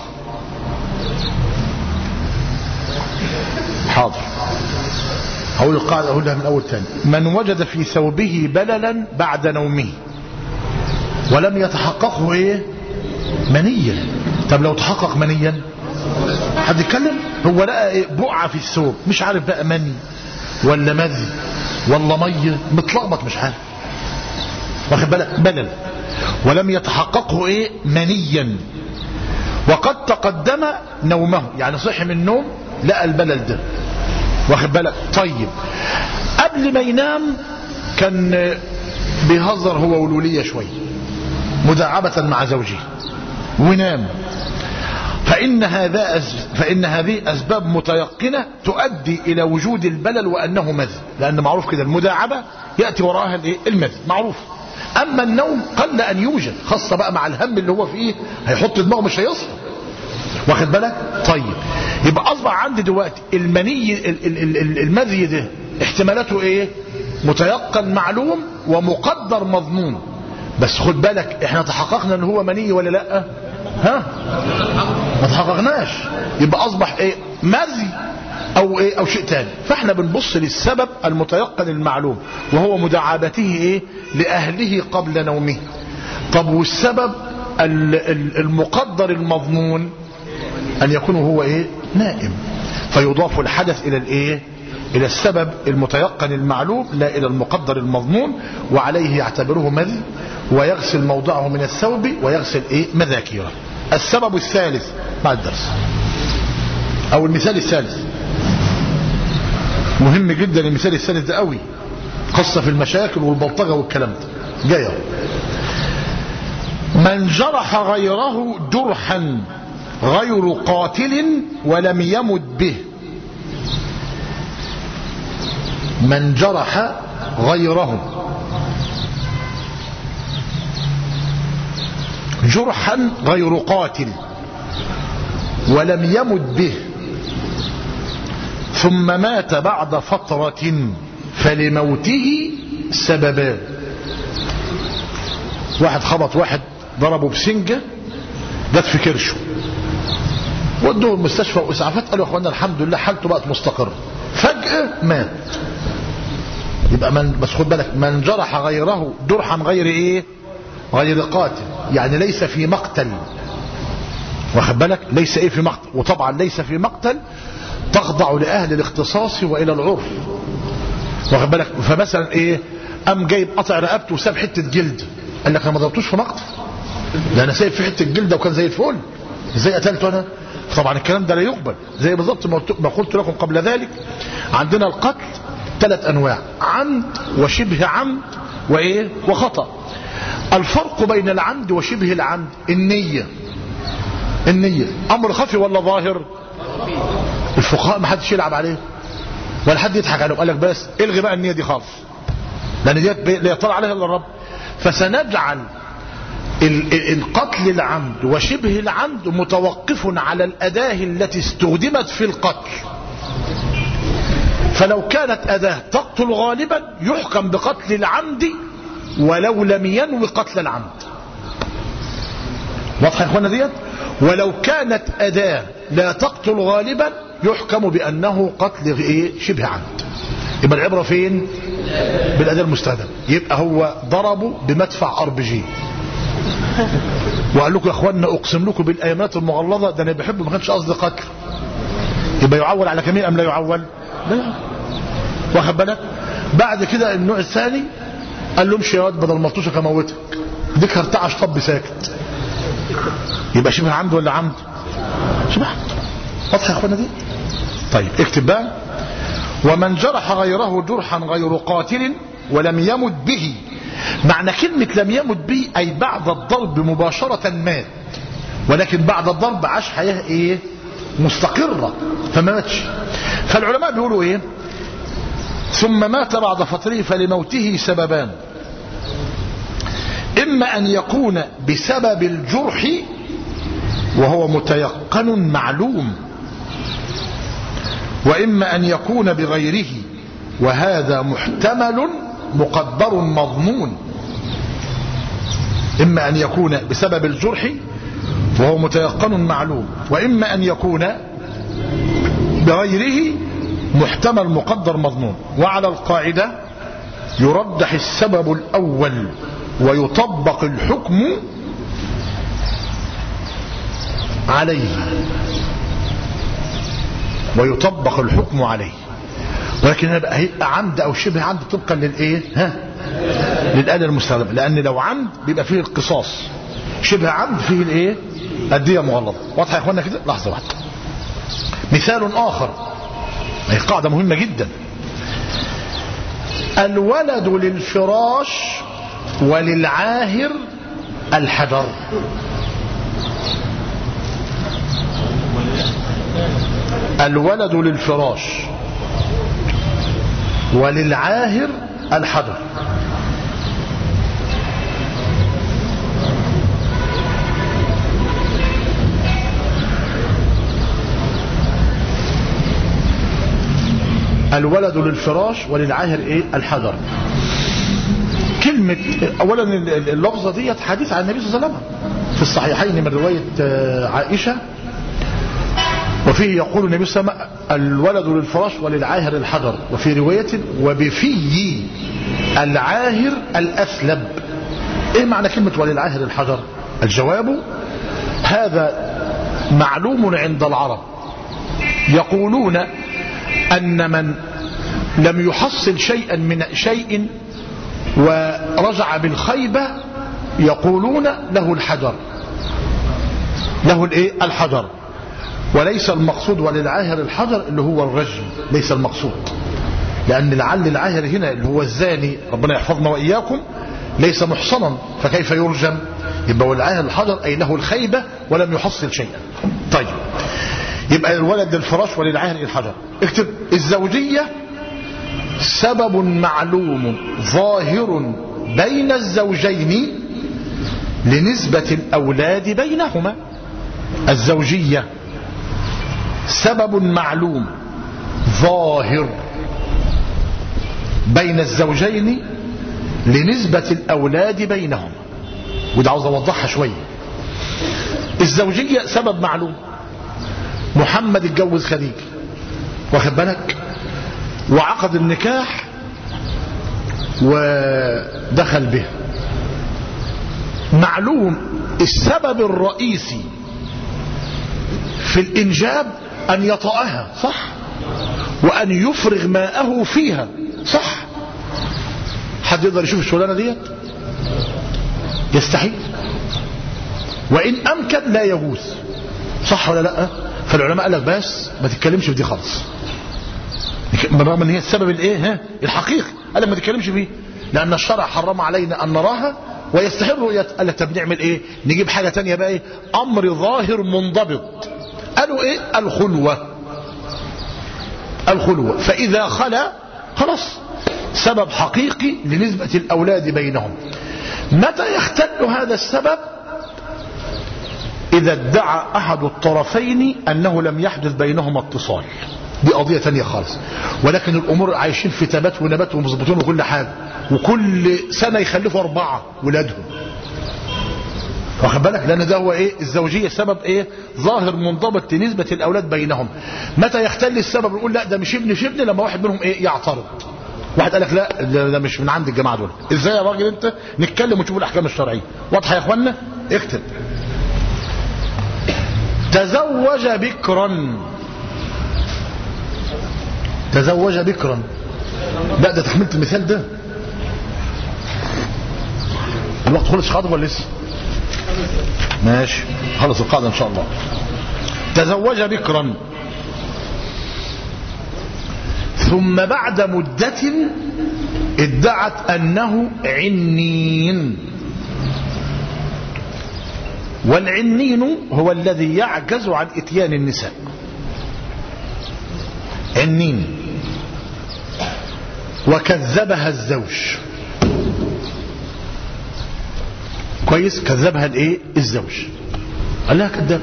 حاضر، هقول القاعدة أقولها من أول تاني. من وجد في ثوبه بللا بعد نومه ولم يتحققه إيه؟ منيا. طب لو تحقق منيا حد يتكلم؟ هو لقى إيه؟ بقعة في الثوب، مش عارف بقى مني ولا مذي ولا مية، متلخبط مش عارف، واخد بالك؟ بلل ولم يتحققه إيه؟ منيا، وقد تقدم نومه، يعني صحي من النوم لقى البلل ده، واخد بالك؟ طيب قبل ما ينام كان بيهزر هو والولية شوية مداعبة مع زوجه ونام، فإن هذا أز... فإن هذه أسباب متيقنة تؤدي إلى وجود البلل وأنه مذي، لأن معروف كده المداعبة يأتي وراءها المذي معروف. أما النوم قل أن يوجد، خاصة بقى مع الهم اللي هو فيه، هيحط دماغه مش هيصحى، واخد بالك؟ طيب يبقى أصبح عندي دلوقتي المني المذي ده احتمالاته ايه؟ متيقن معلوم ومقدر مضمون. بس خد بالك احنا تحققنا ان هو مني ولا لا؟ ها؟ ما تحققناش، يبقى اصبح ايه؟ مذي او ايه؟ او شيء تاني. فاحنا بنبص للسبب المتيقن المعلوم وهو مداعبته ايه؟ لاهله قبل نومه. طب والسبب المقدر المضمون ان يكون هو ايه؟ نائم. فيضاف الحدث الى الايه؟ الى السبب المتيقن المعلوم لا الى المقدر المضمون، وعليه يعتبره مذي ويغسل موضعه من الثوب ويغسل ايه؟ مذاكيره. السبب الثالث مع الدرس او المثال الثالث مهم جدا. المثال الثالث ده قوي، قصة في المشاكل والبلطجة والكلام ده جايه. من جرح غيره جرحا غير قاتل ولم يمت به. من جرح غيره جرحا غير قاتل ولم يمت به ثم مات بعد فترة فلموته سببان. واحد خبط واحد ضربه بسنجة جت في كرشه، ودوه المستشفى واسعافات، قالوا يا اخوانا الحمد لله حالته بقت مستقرة، فجأة مات. يبقى من بس خد بالك، من جرح غيره جرحا غير ايه؟ غير قاتل، يعني ليس في مقتل. واخد بالك؟ ليس ايه في مقتل، وطبعا ليس في مقتل تخضع لأهل الاختصاص وإلى العرف. واخد بالك؟ فمثلا ايه؟ قام جايب قطع رقبته وساب حته جلد، قال لك انا ما ضربتوش في مقتل، ده انا سايب في حته جلده وكان زي الفل، ازاي قتلته انا؟ طبعا الكلام ده لا يقبل. زي بالظبط ما قلت لكم قبل ذلك، عندنا القتل ثلاث انواع: عمد وشبه عمد وايه وخطأ. الفرق بين العمد وشبه العمد النية. النية امر خفي ولا ظاهر؟ الفقهاء ما حدش يلعب عليه ولا حد يضحك عليه، قال لك بس الغي بقى النية دي خالص، لان دي لا يطلع عليها الا الرب. فسنجعل القتل العمد وشبه العمد متوقف على الأداة التي استخدمت في القتل. فلو كانت أداة تقتل غالبا يحكم بقتل العمد ولو لم ينوي قتل العمد. واضح يا اخوانا ديت؟ ولو كانت أداة لا تقتل غالبا يحكم بأنه قتل ايه؟ شبه عمد. يبقى العبرة فين؟ بالأداة المستخدمة. يبقى هو ضربه بمدفع ار بي جي وقال لكم يا اخوانا اقسم لكم بالايمانات المغلظه ده انا بحبه، ما كانش قصدي قتل. يبقى يعول على كمين ام لا يعول؟ لا. واخد بالك؟ بعد كده النوع الثاني قال له امشي يا واد بدل ملطوشه اموتك، ديك هرتعش طب ساكت. يبقى شبه عمد ولا عمد؟ شبه عمد. واضحه يا اخوانا دي؟ طيب اكتب بقى: ومن جرح غيره جرحا غير قاتل ولم يمت به. معنى كلمة لم يمت به أي بعد الضرب مباشرة مات، ولكن بعد الضرب عاش حياة ايه؟ مستقرة، فما ماتش. فالعلماء بيقولوا ايه؟ ثم مات بعد فتره فلموته سببان: إما أن يكون بسبب الجرح وهو متيقن معلوم، وإما أن يكون بغيره وهذا محتمل مقدر مضمون. إما أن يكون بسبب الجرح وهو متيقن معلوم، وإما أن يكون بغيره محتمل مقدر مضمون. وعلى القاعدة يرجح السبب الأول ويطبق الحكم عليه ويطبق الحكم عليه. ولكن هيبقى عمد او شبه عمد طبقا للايه؟ ها؟ للآلة المستخدمة، لان لو عمد بيبقى فيه القصاص، شبه عمد فيه الايه؟ الدية مغلظة. واضحه يا اخوانا كده؟ لحظه واحده. مثال اخر، هي قاعده مهمه جدا: الولد للفراش وللعاهر الحجر. الولد للفراش وللعاهر الحجر. الولد للفراش وللعاهر ايه؟ الحجر. كلمة اولا اللفظة ديت حديث عن النبي صلى الله عليه وسلم في الصحيحين من رواية عائشة، وفيه يقول النبي صلى الله عليه وسلم: الولد للفراش وللعاهر الحجر. وفي رواية: وبفي العاهر الأثلب. ايه معنى كلمة وللعاهر الحجر؟ الجواب: هذا معلوم عند العرب، يقولون أن من لم يحصل شيئا من شيء ورجع بالخيبة يقولون له الحجر، له الايه؟ الحجر. وليس المقصود وللعاهر الحجر اللي هو الرجم، ليس المقصود، لأن لعل العاهر هنا اللي هو الزاني، ربنا يحفظنا وإياكم، ليس محصنا فكيف يرجم؟ يبقى والعاهر الحجر أي له الخيبة ولم يحصل شيئا. طيب، يبقى الولد للفراش وللعاهر الحجر. اكتب: الزوجية سبب معلوم ظاهر بين الزوجين لنسبة الأولاد بينهما. الزوجية سبب معلوم ظاهر بين الزوجين لنسبة الأولاد بينهما. وده عاوز أوضحها شوية. الزوجية سبب معلوم، محمد اتجوز خديجة، واخد بالك؟ وعقد النكاح ودخل به. معلوم السبب الرئيسي في الإنجاب أن يطأها، صح؟ وأن يفرغ ماءه فيها، صح؟ حد يقدر يشوف الشغلانة ديت؟ يستحيل، وإن أمكن لا يجوز، صح ولا لا؟ فالعلماء قال لك بس ما تتكلمش في دي خالص، بالرغم ان هي السبب الايه ها الحقيقي، قال لك ما تتكلمش فيه لأن الشرع حرم علينا أن نراها ويستحب رؤيتها. قال لك طب نعمل ايه؟ نجيب حاجة تانية بقى، ايه؟ أمر ظاهر منضبط. قالوا ايه؟ الخلوة. الخلوة، فإذا خلا خلاص سبب حقيقي لنسبة الأولاد بينهم. متى يختل هذا السبب؟ إذا ادعى أحد الطرفين أنه لم يحدث بينهما اتصال، دي قضية تانية خالص. ولكن الأمور عايشين في تبات ونبات ومظبطون وكل حاجة، وكل سنة يخلفوا أربعة ولادهم، واخد بالك؟ لأن ده هو إيه؟ الزوجية سبب إيه؟ ظاهر منضبط لنسبة الأولاد بينهم. متى يختل السبب؟ نقول لا ده مش ابني مش ابني لما واحد منهم إيه؟ يعترض. واحد قال لك لا ده مش من عند الجماعة دول. إزاي يا راجل أنت؟ نتكلم ونشوف الأحكام الشرعية. واضحة يا إخوانا؟ اكتب. تزوج بكرا. تزوج بكرا، لا ده تكملة المثال ده. الوقت خلص خاطب ولا لسه؟ ماشي، خلص القاعدة ان شاء الله. تزوج بكرا ثم بعد مدة ادعت انه عنين. والعنين هو الذي يعجز عن اتيان النساء. عنين. وكذبها الزوج. كويس، كذبها الايه؟ الزوج، قال لها كذاب.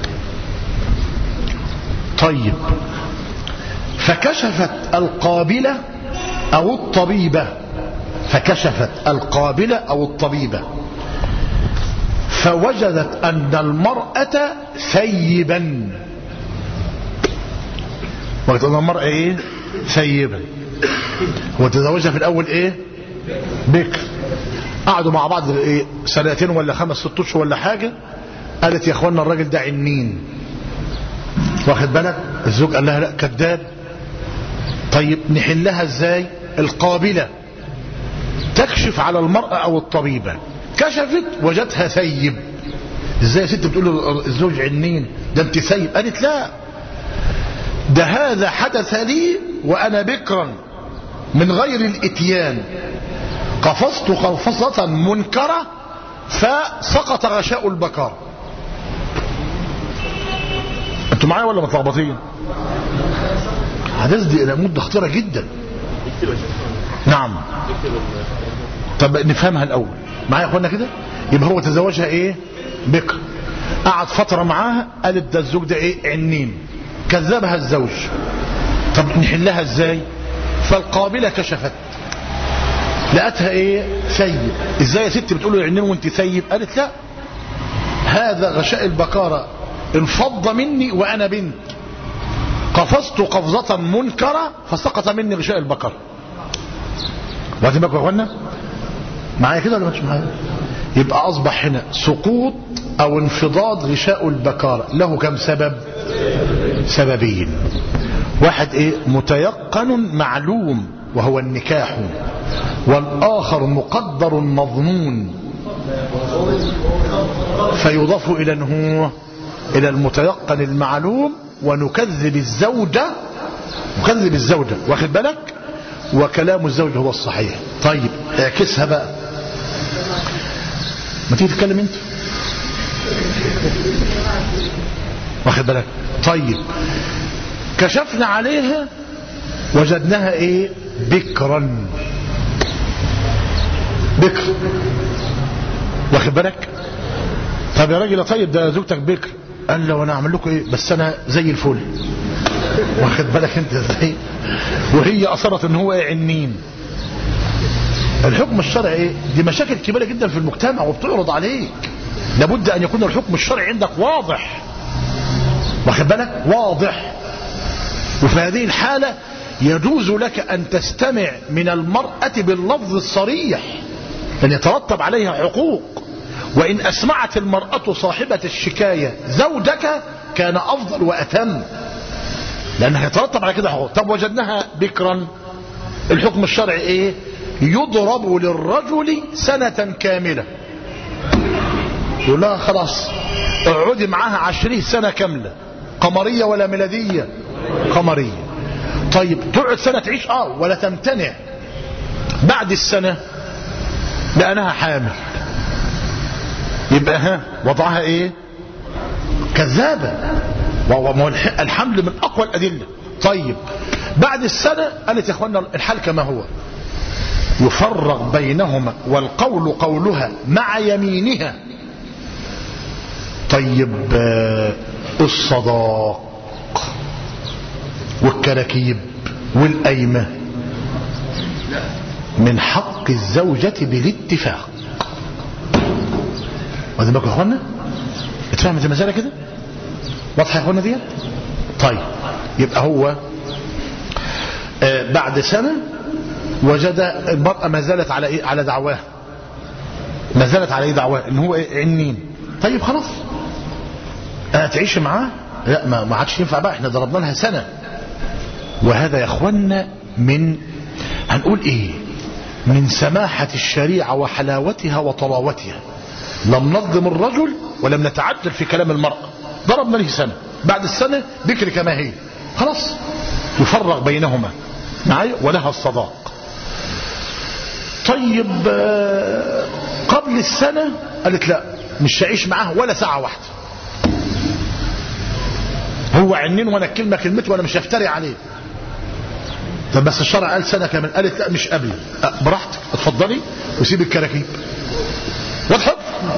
طيب، فكشفت القابلة او الطبيبة. فكشفت القابلة او الطبيبة فوجدت ان المرأة ثيبا. وقت ان المرأة ايه؟ ثيبا. وتزوجها في الاول ايه؟ بكر. قعدوا مع بعض ايه؟ سنتين ولا خمس ست اشهر ولا حاجة. قالت يا اخوانا الراجل ده عنين، واخد بالك؟ الزوج قال لها لا كذاب. طيب نحلها ازاي؟ القابلة تكشف على المرأة او الطبيبة. كشفت وجدتها ثيب. ازاي يا ست بتقول له الزوج عنين؟ ده انت ثيب. قالت لا ده هذا حدث لي وانا بكرا من غير الاتيان، قفزت قفزة منكرة فسقط غشاء البكار. انتوا معايا ولا متلخبطين؟ حدث دي مدة خطيرة جدا. نعم. طب نفهمها الاول معايا يا اخوانا كده. يبقى هو تزوجها ايه؟ بكر. قعد فترة معاها، قالت ده الزوج ده ايه؟ عنين. كذبها الزوج. طب نحلها ازاي؟ فالقابلة كشفت لقتها ايه؟ ثيب. ازاي يا ست بتقول له عنين وانت ثيب؟ قالت لا هذا غشاء البكارة انفض مني وانا بنت، قفزت قفزة منكرة فسقط مني غشاء البكارة. واخدين بالكم يا اخوانا؟ معايا كده ولا مش معايا؟ يبقى اصبح هنا سقوط او انفضاض غشاء البكارة له كم سبب؟ سببين. واحد ايه؟ متيقن معلوم وهو النكاح، والاخر مقدر مظنون فيضاف الى هو الى المتيقن المعلوم. ونكذب الزوجة، نكذب الزوجة، واخد بالك؟ وكلام الزوج هو الصحيح. طيب اعكسها بقى، ما تيجي تتكلم انت، واخد بالك؟ طيب كشفنا عليها وجدناها ايه؟ بكرا. بكر، واخد بالك؟ طب يا راجل طيب ده زوجتك بكر. قال له وانا اعمل لكم ايه؟ بس انا زي الفل، واخد بالك انت ازاي؟ وهي اصرت ان هو ايه؟ عنين. الحكم الشرعي ايه؟ دي مشاكل كبيرة جدا في المجتمع وبتعرض عليك. لابد ان يكون الحكم الشرعي عندك واضح، واخد بالك؟ واضح. وفي هذه الحالة يجوز لك أن تستمع من المرأة باللفظ الصريح أن يترتب عليها حقوق. وإن أسمعت المرأة صاحبة الشكاية زوجك كان أفضل وأتم، لأنها يترتب على كده حقوق. طب وجدناها بكرا، الحكم الشرعي إيه؟ يضرب للرجل سنة كاملة. يقول لها خلاص اقعدي معاها عشرين سنة كاملة، قمرية ولا ميلادية؟ قمرية. طيب تقعد سنة تعيش اه ولا تمتنع بعد السنة لأنها حامل، يبقى ها وضعها ايه؟ كذابة. الحمل من اقوى الادلة. طيب بعد السنة قالت يا اخوانا الحال كما هو، يفرق بينهما والقول قولها مع يمينها. طيب الصداق والكراكيب والقايمة من حق الزوجة بالاتفاق. واخدين بالكم يا اخوانا؟ اتفهمت المسألة كده؟ واضحة يا اخوانا دي؟ طيب يبقى هو آه بعد سنة وجد المرأة ما زالت على ايه؟ على دعواه، ما زالت على ايه دعواه ان هو إيه؟ عنين. طيب خلاص هتعيش معاه؟ لا ما عادش ينفع بقى، احنا ضربنا لها سنة. وهذا يا اخوانا من هنقول ايه؟ من سماحة الشريعة وحلاوتها وطراوتها. لم نظلم الرجل ولم نتعجل في كلام المرأة، ضربنا له سنة، بعد السنة بكر كما هي خلاص يفرق بينهما معايا ولها الصداق. طيب قبل السنة قالت لا مش هعيش معاه ولا ساعة واحدة، هو عنين وانا كلمة كلمته وانا مش هفتري عليه. طب بس الشرع قال سنة كمان، قالت لا مش قبل. براحتك اتفضلي وسيب الكراكيب. واضحة؟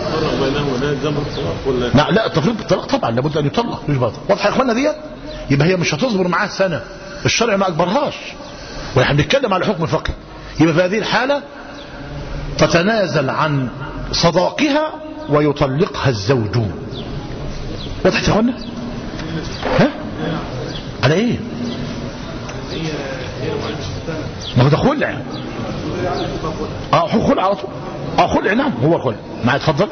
لا لا التفريق بالطلاق طبعا لابد ان يطلق مش باطل. واضحة يا اخوانا ديت؟ يبقى هي مش هتصبر معاه سنة، الشرع ما اجبرهاش، ونحن بنتكلم على حكم فقهي. يبقى في هذه الحالة تتنازل عن صداقها ويطلقها الزوج. واضح يا اخوانا؟ ها؟ على ايه؟ ما هو ده خلع. اه خلع على طول. اه خلع نعم هو خلع. معايا اتفضل.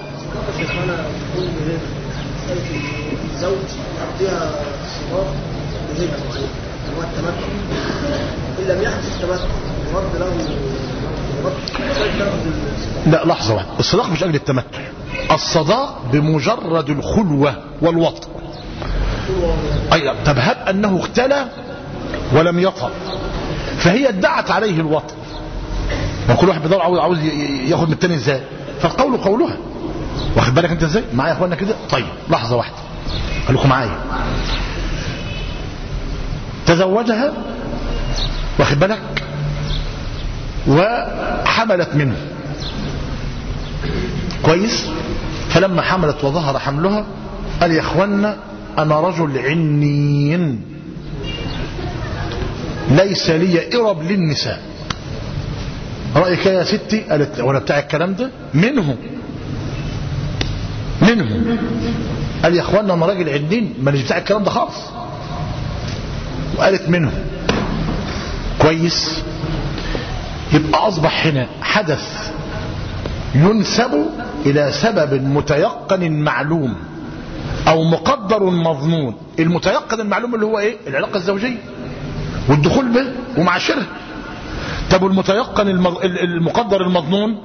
الزوج يعطيها صداق بهبه معينه هو التمتع، ان لم يحدث تمتع يرد له. لا لحظه واحده، الصداق مش اجل التمتع، الصداق بمجرد الخلوه والوطء. اي طب هب انه اختلى ولم يطأ فهي ادعت عليه الوطء، وكل واحد بيدور عاوز عاوز ياخد من الثاني ازاي، فالقول قولها. واخد بالك انت ازاي معايا يا اخوانا كده؟ طيب لحظه واحده خليكم معايا. تزوجها واخد بالك وحملت منه كويس، فلما حملت وظهر حملها قال يا اخوانا انا رجل عنين ليس لي ارب للنساء. رايك يا ستي؟ قالت وانا بتاع الكلام ده منه منه قال يا اخوانا انا راجل عنين ماليش بتاع الكلام ده خالص. وقالت منه كويس. يبقى اصبح هنا حدث ينسب الى سبب متيقن معلوم او مقدر مظنون. المتيقن المعلوم اللي هو ايه؟ العلاقه الزوجيه والدخول به ومعاشره. طب المتيقن المقدر المظنون؟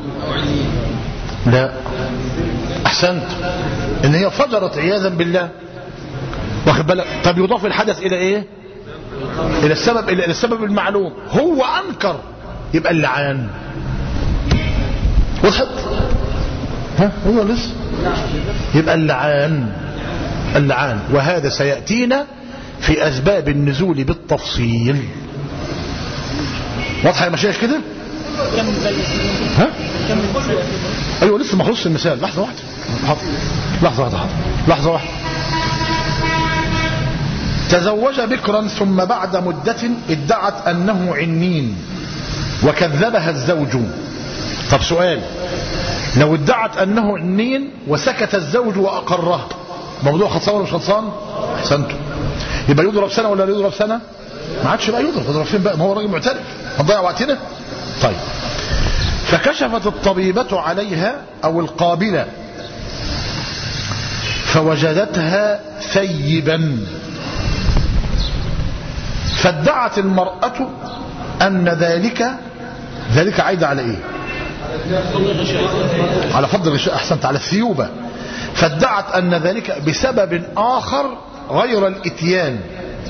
لا احسنت، ان هي فجرت عياذا بالله. واخد بالك؟ طب يضاف الحدث الى ايه؟ الى السبب الى السبب المعلوم. هو انكر يبقى اللعان. وضحت؟ ها هو لسه يبقى اللعان اللعان وهذا سيأتينا في أسباب النزول بالتفصيل. واضحة يا مشايخ كده؟ ها؟ أيوة لسه ما خلصش المثال. لحظة واحدة لحظة واحدة لحظة واحدة. تزوج بكرا ثم بعد مدة ادعت أنه عنين وكذبها الزوج. طب سؤال، لو ادعت أنه عنين وسكت الزوج وأقرها موضوع خلصان ولا مش خلصان؟ احسنتم. يبقى يضرب سنة ولا لا يضرب سنة؟ ما عادش بقى يضرب. تضرب فين بقى؟ ما هو راجل معترف، هنضيع وقتنا. طيب فكشفت الطبيبة عليها أو القابلة فوجدتها ثيبا، فادعت المرأة أن ذلك ذلك عايد على إيه؟ على فضل الغشاء. أحسنت، على الثيوبة. فادعت أن ذلك بسبب آخر غير الإتيان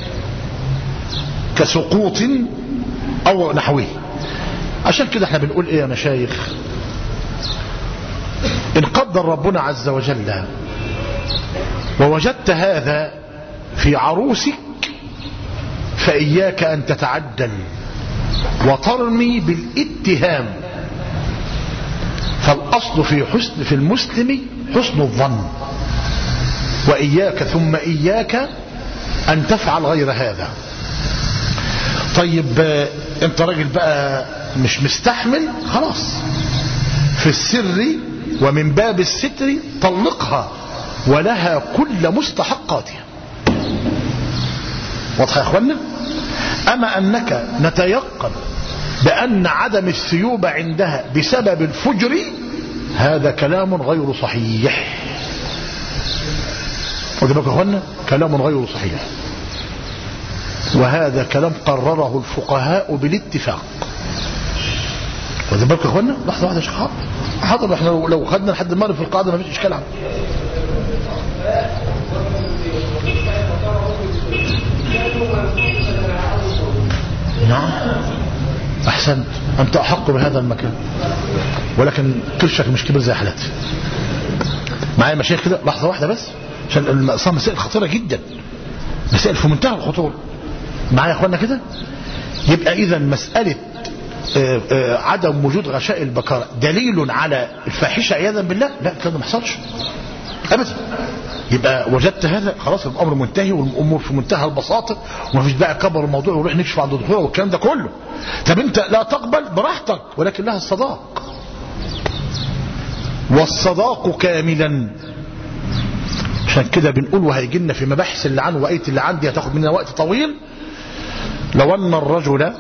كسقوط أو نحوه. عشان كده احنا بنقول ايه يا مشايخ؟ إن قدر ربنا عز وجل ووجدت هذا في عروسك فإياك أن تتعجل وترمي بالاتهام، فالأصل في حسن في المسلم حسن الظن، وإياك ثم إياك أن تفعل غير هذا. طيب انت راجل بقى مش مستحمل، خلاص في السر ومن باب الستر طلقها ولها كل مستحقاتها. واضح يا اخوانا؟ اما انك نتيقن بان عدم الثيوبة عندها بسبب الفجر، هذا كلام غير صحيح. واخد بالك يا اخوانا؟ كلام غير صحيح، وهذا كلام قرره الفقهاء بالاتفاق. واخد بالك يا اخوانا؟ لحظه واحده يا شيخ حاضر حاضر. احنا لو خدنا لحد المغرب في القاعده ما فيش اشكال عنه. نعم احسنت، انت احق بهذا المكان، ولكن كرشك مش كبير زي حالتي. معايا مشايخ كده؟ لحظه واحده بس، عشان مسائل خطيره جدا، مسائل في منتهى الخطوره. معايا يا اخوانا كده؟ يبقى اذا مساله آآ آآ عدم وجود غشاء البكاره دليل على الفاحشه عياذا بالله؟ لا، الكلام ده ما حصلش ابدا. يبقى وجدت هذا خلاص، الامر منتهي والامور في منتهى البساطه، ومفيش بقى كبر الموضوع ونروح نكشف عند الدكتور والكلام ده كله. طب انت لا تقبل براحتك، ولكن لها الصداق، والصداق كاملا. عشان كده بنقول، وهيجي لنا في مباحث اللعان وآية اللعان دي هتاخد مننا وقت طويل. لو ان الرجل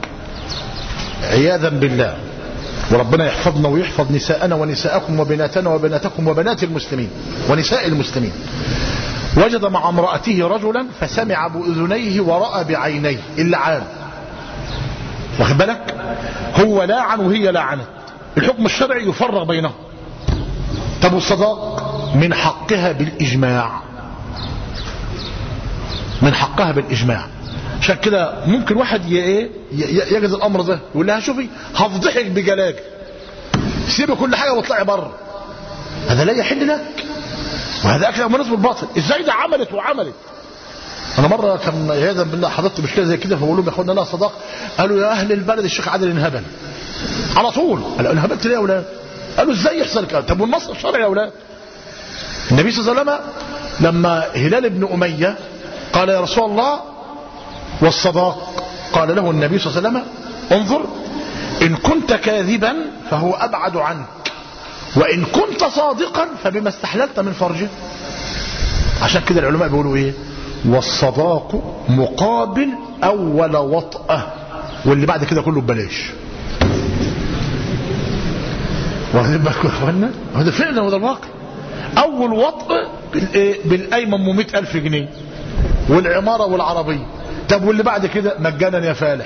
عياذا بالله، وربنا يحفظنا ويحفظ نساءنا ونساءكم وبناتنا وبناتكم وبنات المسلمين ونساء المسلمين، وجد مع امرأته رجلا فسمع بأذنيه ورأى بعينيه اللعان، واخد بالك؟ هو لاعن وهي لاعنت، الحكم الشرعي يفرق بينهم. طب الصداق من حقها بالإجماع، من حقها بالإجماع. عشان كده ممكن واحد يجد الامر ده يقول لها شوفي هفضحك بجلاجل، سيبي كل حاجه واطلعي بره. هذا لا يحل لك، وهذا اكل امانه بالباطل. ازاي ده عملت وعملت؟ انا مره كان عياذا بالله حضرت مشكله زي كده، فبقول لهم يا اخوانا لا صداق. قالوا يا اهل البلد الشيخ عادل انهبل على طول. قالوا انهبلت ليه يا اولاد؟ قالوا ازاي يحصل كده؟ طب والنص الشرعي يا اولاد؟ النبي صلى الله عليه وسلم لما هلال بن اميه قال يا رسول الله والصداق، قال له النبي صلى الله عليه وسلم انظر، إن كنت كاذبا فهو أبعد عنك، وإن كنت صادقا فبما استحللت من فرجه. عشان كده العلماء بيقولوا إيه؟ والصداق مقابل أول وطأة، واللي بعد كده كله ببلاش. واخدين بالكم يا اخوانا؟ هذا فعلا وده الواقع. أول وطأ بالأيمن مئة ألف جنيه والعمارة والعربية. طب واللي بعد كده مجانا يا فالح.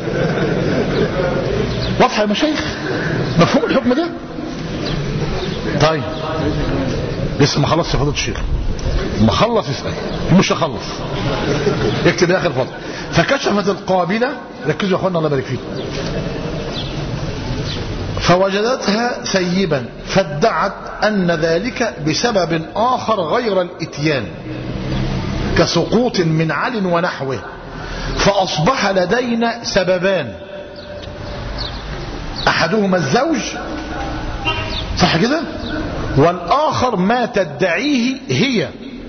واضحه يا مشايخ؟ مفهوم الحكم ده؟ طيب لسه ما خلصش يا فضيله الشيخ، ما خلص اسال، مش هخلص اكتب يا اخي الفضل. فكشفت القابله، ركزوا يا اخوانا الله يبارك فيكم، فوجدتها ثيبا فادعت ان ذلك بسبب اخر غير الاتيان كسقوط من عل ونحوه، فأصبح لدينا سببان، أحدهما الزوج صح كده، والآخر ما تدعيه هي،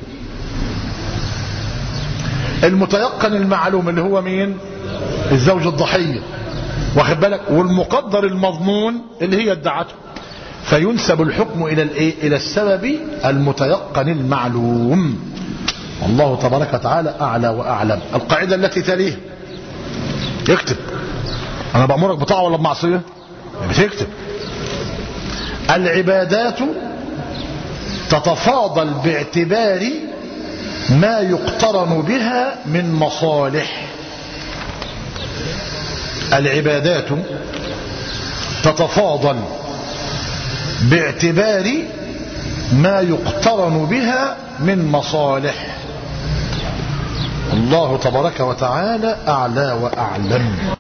المتيقن المعلوم اللي هو مين؟ الزوج الضحية، واخد بالك؟ والمقدر المضمون اللي هي ادعته، فينسب الحكم إلى الايه؟ إلى السبب المتيقن المعلوم. الله تبارك وتعالى أعلى وأعلم. القاعدة التي تليه اكتب. انا بأمرك بطاعة ولا بمعصية؟ بتكتب. العبادات تتفاضل باعتبار ما يقترن بها من مصالح. العبادات تتفاضل باعتبار ما يقترن بها من مصالح. الله تبارك وتعالى أعلى وأعلم.